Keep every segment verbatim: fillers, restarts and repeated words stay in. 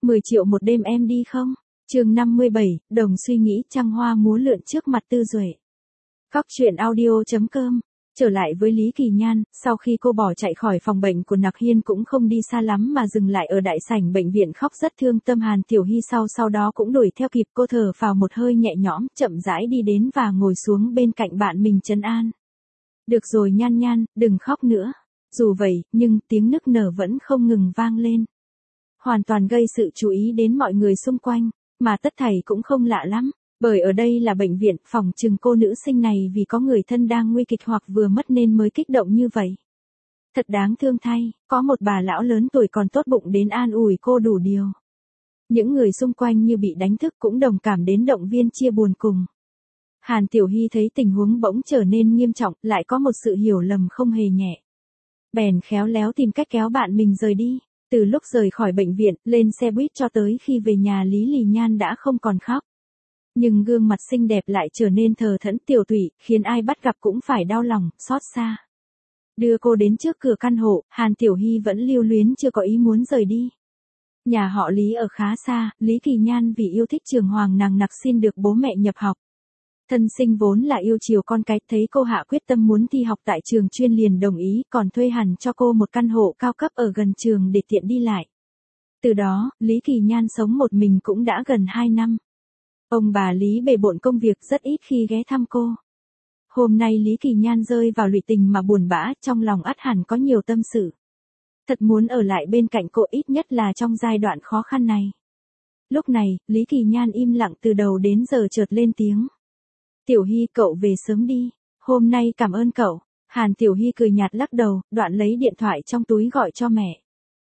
mười triệu một đêm em đi không? Chương năm mươi bảy, đồng suy nghĩ trăng hoa múa lượn trước mặt Tư Duệ. Cóc truyện audio chấm com. Trở lại với Lý Kỳ Nhan, sau khi cô bỏ chạy khỏi phòng bệnh của Nặc Hiên cũng không đi xa lắm mà dừng lại ở đại sảnh bệnh viện khóc rất thương tâm. Hàn Tiểu Hy sau sau đó cũng đuổi theo kịp, cô thở phào một hơi nhẹ nhõm, chậm rãi đi đến và ngồi xuống bên cạnh bạn mình trấn an. Được rồi Nhan Nhan, đừng khóc nữa. Dù vậy, nhưng tiếng nức nở vẫn không ngừng vang lên. Hoàn toàn gây sự chú ý đến mọi người xung quanh, mà tất thảy cũng không lạ lắm. Bởi ở đây là bệnh viện, phòng chừng cô nữ sinh này vì có người thân đang nguy kịch hoặc vừa mất nên mới kích động như vậy. Thật đáng thương thay, có một bà lão lớn tuổi còn tốt bụng đến an ủi cô đủ điều. Những người xung quanh như bị đánh thức cũng đồng cảm đến động viên chia buồn cùng. Hàn Tiểu Hy thấy tình huống bỗng trở nên nghiêm trọng, lại có một sự hiểu lầm không hề nhẹ. Bèn khéo léo tìm cách kéo bạn mình rời đi. Từ lúc rời khỏi bệnh viện, lên xe buýt cho tới khi về nhà Lý Lì Nhan đã không còn khóc. Nhưng gương mặt xinh đẹp lại trở nên thờ thẫn tiều tụy, khiến ai bắt gặp cũng phải đau lòng, xót xa. Đưa cô đến trước cửa căn hộ, Hàn Tiểu Hy vẫn lưu luyến chưa có ý muốn rời đi. Nhà họ Lý ở khá xa, Lý Kỳ Nhan vì yêu thích trường Hoàng nàng nặc xin được bố mẹ nhập học. Thân sinh vốn là yêu chiều con cái, thấy cô hạ quyết tâm muốn thi học tại trường chuyên liền đồng ý, còn thuê hẳn cho cô một căn hộ cao cấp ở gần trường để tiện đi lại. Từ đó, Lý Kỳ Nhan sống một mình cũng đã gần hai năm. Ông bà Lý bề bộn công việc rất ít khi ghé thăm cô. Hôm nay Lý Kỳ Nhan rơi vào lụy tình mà buồn bã, trong lòng ắt hẳn có nhiều tâm sự. Thật muốn ở lại bên cạnh cô ít nhất là trong giai đoạn khó khăn này. Lúc này, Lý Kỳ Nhan im lặng từ đầu đến giờ chợt lên tiếng. Tiểu Hy, cậu về sớm đi, hôm nay cảm ơn cậu. Hàn Tiểu Hy cười nhạt lắc đầu, đoạn lấy điện thoại trong túi gọi cho mẹ.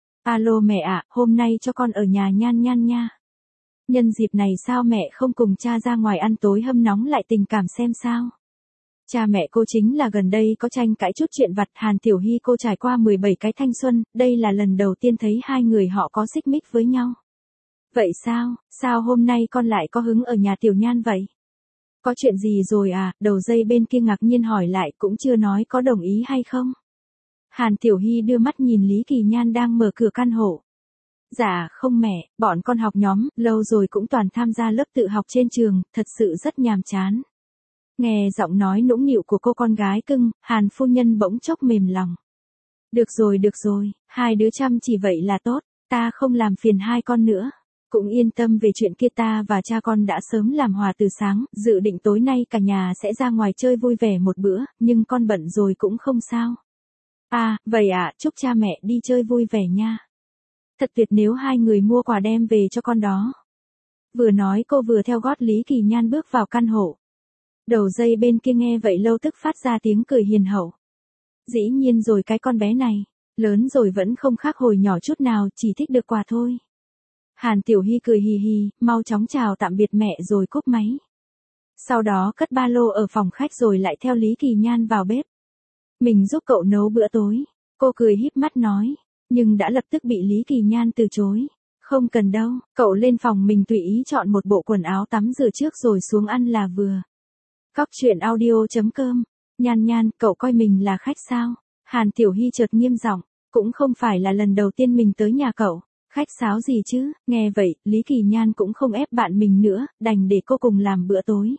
Alo mẹ ạ, hôm nay cho con ở nhà Nhan Nhan nha. Nhân dịp này sao mẹ không cùng cha ra ngoài ăn tối hâm nóng lại tình cảm xem sao? Cha mẹ cô chính là gần đây có tranh cãi chút chuyện vặt. Hàn Tiểu Hy cô trải qua mười bảy cái thanh xuân, đây là lần đầu tiên thấy hai người họ có xích mích với nhau. Vậy sao, sao hôm nay con lại có hứng ở nhà Tiểu Nhan vậy? Có chuyện gì rồi à? Đầu dây bên kia ngạc nhiên hỏi lại, cũng chưa nói có đồng ý hay không. Hàn Tiểu Hy đưa mắt nhìn Lý Kỳ Nhan đang mở cửa căn hộ. Dạ không mẹ, bọn con học nhóm, lâu rồi cũng toàn tham gia lớp tự học trên trường, thật sự rất nhàm chán. Nghe giọng nói nũng nịu của cô con gái cưng, Hàn phu nhân bỗng chốc mềm lòng. Được rồi được rồi, hai đứa chăm chỉ vậy là tốt, ta không làm phiền hai con nữa. Cũng yên tâm về chuyện kia, ta và cha con đã sớm làm hòa từ sáng, dự định tối nay cả nhà sẽ ra ngoài chơi vui vẻ một bữa, nhưng con bận rồi cũng không sao. À, vậy ạ, à, chúc cha mẹ đi chơi vui vẻ nha. Thật tuyệt nếu hai người mua quà đem về cho con đó. Vừa nói cô vừa theo gót Lý Kỳ Nhan bước vào căn hộ. Đầu dây bên kia nghe vậy lâu tức phát ra tiếng cười hiền hậu. Dĩ nhiên rồi, cái con bé này, lớn rồi vẫn không khác hồi nhỏ chút nào, chỉ thích được quà thôi. Hàn Tiểu Hy cười hì hì, mau chóng chào tạm biệt mẹ rồi cúp máy. Sau đó cất ba lô ở phòng khách rồi lại theo Lý Kỳ Nhan vào bếp. Mình giúp cậu nấu bữa tối, cô cười híp mắt nói, nhưng đã lập tức bị Lý Kỳ Nhan từ chối. Không cần đâu, cậu lên phòng mình tùy ý chọn một bộ quần áo tắm rửa trước rồi xuống ăn là vừa. Cóc truyện audio chấm com. Nhan Nhan, cậu coi mình là khách sao? Hàn Tiểu Hy chợt nghiêm giọng, cũng không phải là lần đầu tiên mình tới nhà cậu. Khách sáo gì chứ? Nghe vậy, Lý Kỳ Nhan cũng không ép bạn mình nữa, đành để cô cùng làm bữa tối.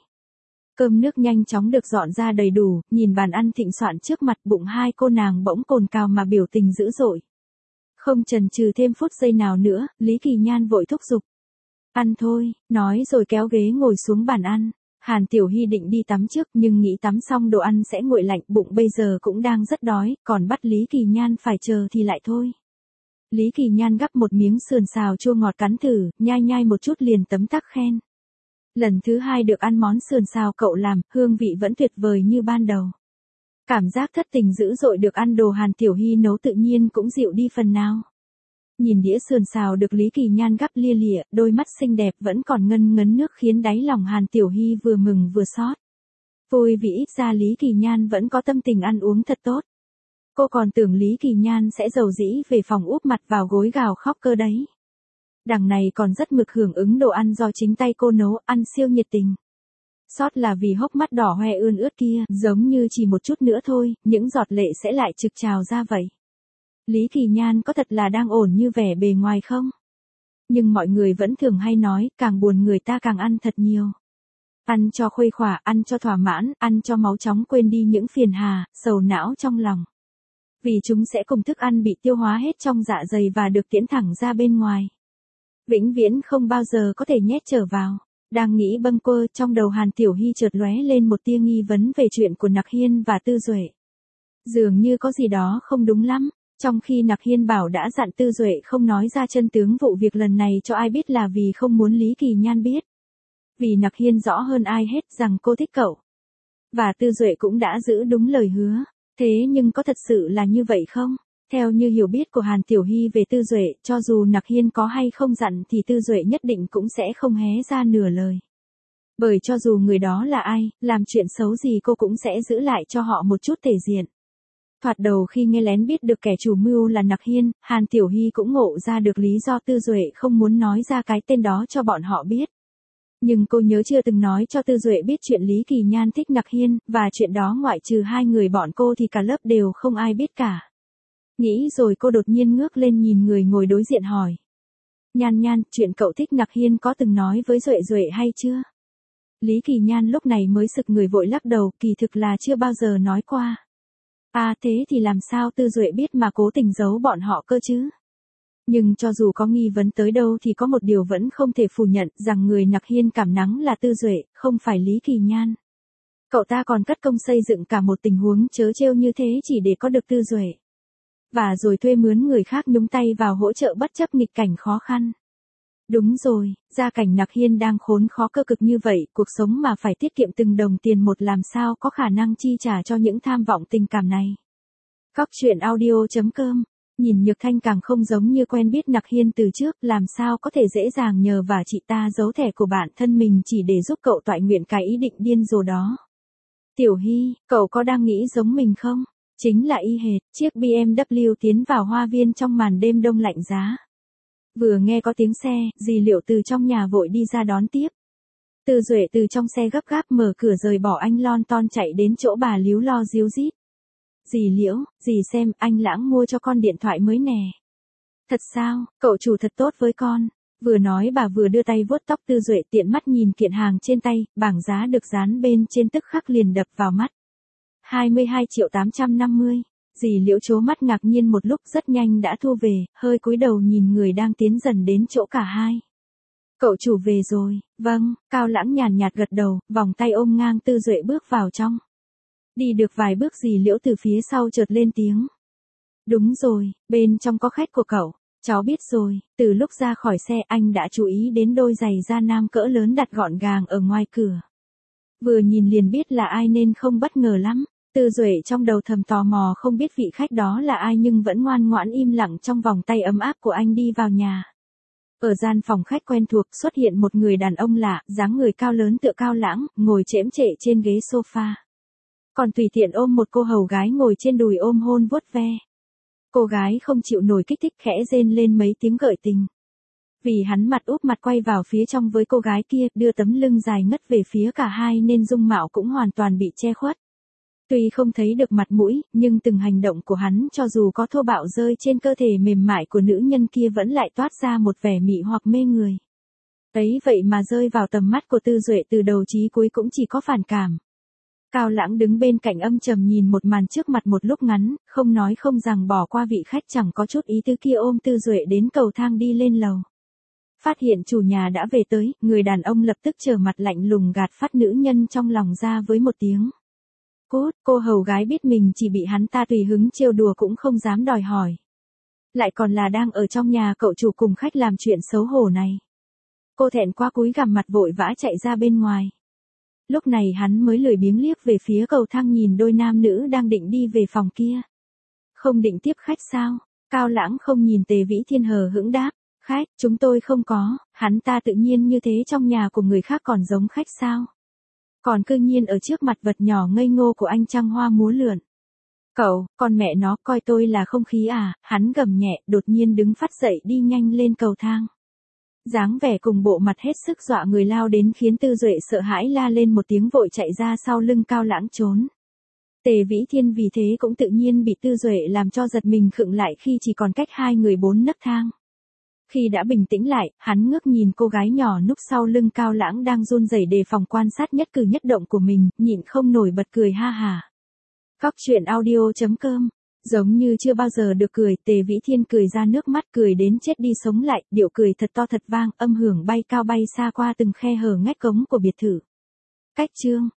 Cơm nước nhanh chóng được dọn ra đầy đủ, nhìn bàn ăn thịnh soạn trước mặt, bụng hai cô nàng bỗng cồn cào mà biểu tình dữ dội. Không chần chừ thêm phút giây nào nữa, Lý Kỳ Nhan vội thúc giục. Ăn thôi, nói rồi kéo ghế ngồi xuống bàn ăn. Hàn Tiểu Hy định đi tắm trước nhưng nghĩ tắm xong đồ ăn sẽ nguội lạnh, bụng bây giờ cũng đang rất đói, còn bắt Lý Kỳ Nhan phải chờ thì lại thôi. Lý Kỳ Nhan gắp một miếng sườn xào chua ngọt cắn thử, nhai nhai một chút liền tấm tắc khen. Lần thứ hai được ăn món sườn xào cậu làm, hương vị vẫn tuyệt vời như ban đầu. Cảm giác thất tình dữ dội được ăn đồ Hàn Tiểu Hy nấu tự nhiên cũng dịu đi phần nào. Nhìn đĩa sườn xào được Lý Kỳ Nhan gắp lia lịa, đôi mắt xinh đẹp vẫn còn ngân ngấn nước khiến đáy lòng Hàn Tiểu Hy vừa mừng vừa xót. Vui vì ít ra Lý Kỳ Nhan vẫn có tâm tình ăn uống thật tốt. Cô còn tưởng Lý Kỳ Nhan sẽ dầu dĩ về phòng úp mặt vào gối gào khóc cơ đấy. Đằng này còn rất mực hưởng ứng đồ ăn do chính tay cô nấu, ăn siêu nhiệt tình. Sót là vì hốc mắt đỏ hoe ươn ướt kia, giống như chỉ một chút nữa thôi, những giọt lệ sẽ lại trực trào ra vậy. Lý Kỳ Nhan có thật là đang ổn như vẻ bề ngoài không? Nhưng mọi người vẫn thường hay nói, càng buồn người ta càng ăn thật nhiều. Ăn cho khuây khỏa, ăn cho thỏa mãn, ăn cho máu chóng quên đi những phiền hà, sầu não trong lòng. Vì chúng sẽ cùng thức ăn bị tiêu hóa hết trong dạ dày và được tiễn thẳng ra bên ngoài. Vĩnh viễn không bao giờ có thể nhét trở vào. Đang nghĩ bâng quơ, trong đầu Hàn Tiểu Hy chợt lóe lên một tia nghi vấn về chuyện của Nặc Hiên và Tư Duệ. Dường như có gì đó không đúng lắm, trong khi Nặc Hiên bảo đã dặn Tư Duệ không nói ra chân tướng vụ việc lần này cho ai biết là vì không muốn Lý Kỳ Nhan biết. Vì Nặc Hiên rõ hơn ai hết rằng cô thích cậu. Và Tư Duệ cũng đã giữ đúng lời hứa. Thế nhưng có thật sự là như vậy không? Theo như hiểu biết của Hàn Tiểu Hy về Tư Duệ, cho dù Nặc Hiên có hay không dặn thì Tư Duệ nhất định cũng sẽ không hé ra nửa lời. Bởi cho dù người đó là ai, làm chuyện xấu gì cô cũng sẽ giữ lại cho họ một chút thể diện. Thoạt đầu khi nghe lén biết được kẻ chủ mưu là Nặc Hiên, Hàn Tiểu Hy cũng ngộ ra được lý do Tư Duệ không muốn nói ra cái tên đó cho bọn họ biết. Nhưng cô nhớ chưa từng nói cho Tư Duệ biết chuyện Lý Kỳ Nhan thích Nặc Hiên, và chuyện đó ngoại trừ hai người bọn cô thì cả lớp đều không ai biết cả. Nghĩ rồi cô đột nhiên ngước lên nhìn người ngồi đối diện hỏi. Nhan Nhan, chuyện cậu thích Nặc Hiên có từng nói với Duệ Duệ hay chưa? Lý Kỳ Nhan lúc này mới sực người vội lắc đầu, kỳ thực là chưa bao giờ nói qua. À thế thì làm sao Tư Duệ biết mà cố tình giấu bọn họ cơ chứ? Nhưng cho dù có nghi vấn tới đâu thì có một điều vẫn không thể phủ nhận rằng người Nặc Hiên cảm nắng là Tư Duệ, không phải Lý Kỳ Nhan. Cậu ta còn cất công xây dựng cả một tình huống trớ trêu như thế chỉ để có được Tư Duệ. Và rồi thuê mướn người khác nhúng tay vào hỗ trợ bất chấp nghịch cảnh khó khăn. Đúng rồi, gia cảnh Nặc Hiên đang khốn khó cơ cực như vậy, cuộc sống mà phải tiết kiệm từng đồng tiền một làm sao có khả năng chi trả cho những tham vọng tình cảm này. Cóc truyện audio chấm com. Nhìn Nhược Thanh càng không giống như quen biết Nặc Hiên từ trước, làm sao có thể dễ dàng nhờ và chị ta giấu thẻ của bản thân mình chỉ để giúp cậu toại nguyện cái ý định điên rồ đó. Tiểu Hy, cậu có đang nghĩ giống mình không? Chính là y hệt, chiếc bê em vê tiến vào hoa viên trong màn đêm đông lạnh giá. Vừa nghe có tiếng xe, dì Liệu từ trong nhà vội đi ra đón tiếp. Tư Duệ từ trong xe gấp gáp mở cửa rời bỏ anh lon ton chạy đến chỗ bà líu lo díu dít. Dì Liễu, dì xem, anh Lãng mua cho con điện thoại mới nè. Thật sao, cậu chủ thật tốt với con. Vừa nói bà vừa đưa tay vuốt tóc Tư Duệ tiện mắt nhìn kiện hàng trên tay, bảng giá được dán bên trên tức khắc liền đập vào mắt. hai mươi hai triệu tám trăm năm mươi. Dì Liễu trố mắt ngạc nhiên một lúc rất nhanh đã thu về, hơi cúi đầu nhìn người đang tiến dần đến chỗ cả hai. Cậu chủ về rồi, vâng, Cao Lãng nhàn nhạt gật đầu, vòng tay ôm ngang Tư Duệ bước vào trong. Đi được vài bước dì Liễu từ phía sau chợt lên tiếng. Đúng rồi, bên trong có khách của cậu, cháu biết rồi, từ lúc ra khỏi xe anh đã chú ý đến đôi giày da nam cỡ lớn đặt gọn gàng ở ngoài cửa. Vừa nhìn liền biết là ai nên không bất ngờ lắm. Tư Duệ trong đầu thầm tò mò không biết vị khách đó là ai nhưng vẫn ngoan ngoãn im lặng trong vòng tay ấm áp của anh đi vào nhà. Ở gian phòng khách quen thuộc xuất hiện một người đàn ông lạ, dáng người cao lớn tựa Cao Lãng, ngồi chễm chệ trên ghế sofa. Còn tùy tiện ôm một cô hầu gái ngồi trên đùi ôm hôn vuốt ve. Cô gái không chịu nổi kích thích khẽ rên lên mấy tiếng gợi tình. Vì hắn mặt úp mặt quay vào phía trong với cô gái kia, đưa tấm lưng dài ngất về phía cả hai nên dung mạo cũng hoàn toàn bị che khuất. Tuy không thấy được mặt mũi, nhưng từng hành động của hắn cho dù có thô bạo rơi trên cơ thể mềm mại của nữ nhân kia vẫn lại toát ra một vẻ mị hoặc mê người. Ấy vậy mà rơi vào tầm mắt của Tư Duệ từ đầu chí cuối cũng chỉ có phản cảm. Cao Lãng đứng bên cạnh âm trầm nhìn một màn trước mặt một lúc ngắn, không nói không rằng bỏ qua vị khách chẳng có chút ý tứ kia ôm Tư Duệ đến cầu thang đi lên lầu. Phát hiện chủ nhà đã về tới, người đàn ông lập tức trở mặt lạnh lùng gạt phát nữ nhân trong lòng ra với một tiếng. Cút, cô hầu gái biết mình chỉ bị hắn ta tùy hứng trêu đùa cũng không dám đòi hỏi. Lại còn là đang ở trong nhà cậu chủ cùng khách làm chuyện xấu hổ này. Cô thẹn quá cúi gằm mặt vội vã chạy ra bên ngoài. Lúc này hắn mới lười biếng liếc về phía cầu thang nhìn đôi nam nữ đang định đi về phòng kia. Không định tiếp khách sao? Cao Lãng không nhìn Tề Vĩ Thiên hờ hững đáp. Khách, chúng tôi không có, hắn ta tự nhiên như thế trong nhà của người khác còn giống khách sao? Còn cư nhiên ở trước mặt vật nhỏ ngây ngô của anh trăng hoa múa lượn. Cậu, con mẹ nó coi tôi là không khí à, hắn gầm nhẹ, đột nhiên đứng phát dậy đi nhanh lên cầu thang. Dáng vẻ cùng bộ mặt hết sức dọa người lao đến khiến Tư Duệ sợ hãi la lên một tiếng vội chạy ra sau lưng Cao Lãng trốn. Tề Vĩ Thiên vì thế cũng tự nhiên bị Tư Duệ làm cho giật mình khựng lại khi chỉ còn cách hai người bốn nấc thang. Khi đã bình tĩnh lại, hắn ngước nhìn cô gái nhỏ núp sau lưng Cao Lãng đang run rẩy đề phòng quan sát nhất cử nhất động của mình, nhịn không nổi bật cười ha hả. Cóc truyện audio chấm com. Giống như chưa bao giờ được cười, Tề Vĩ Thiên cười ra nước mắt, cười đến chết đi sống lại, điệu cười thật to thật vang, âm hưởng bay cao bay xa qua từng khe hở ngách cống của biệt thự. Cách chương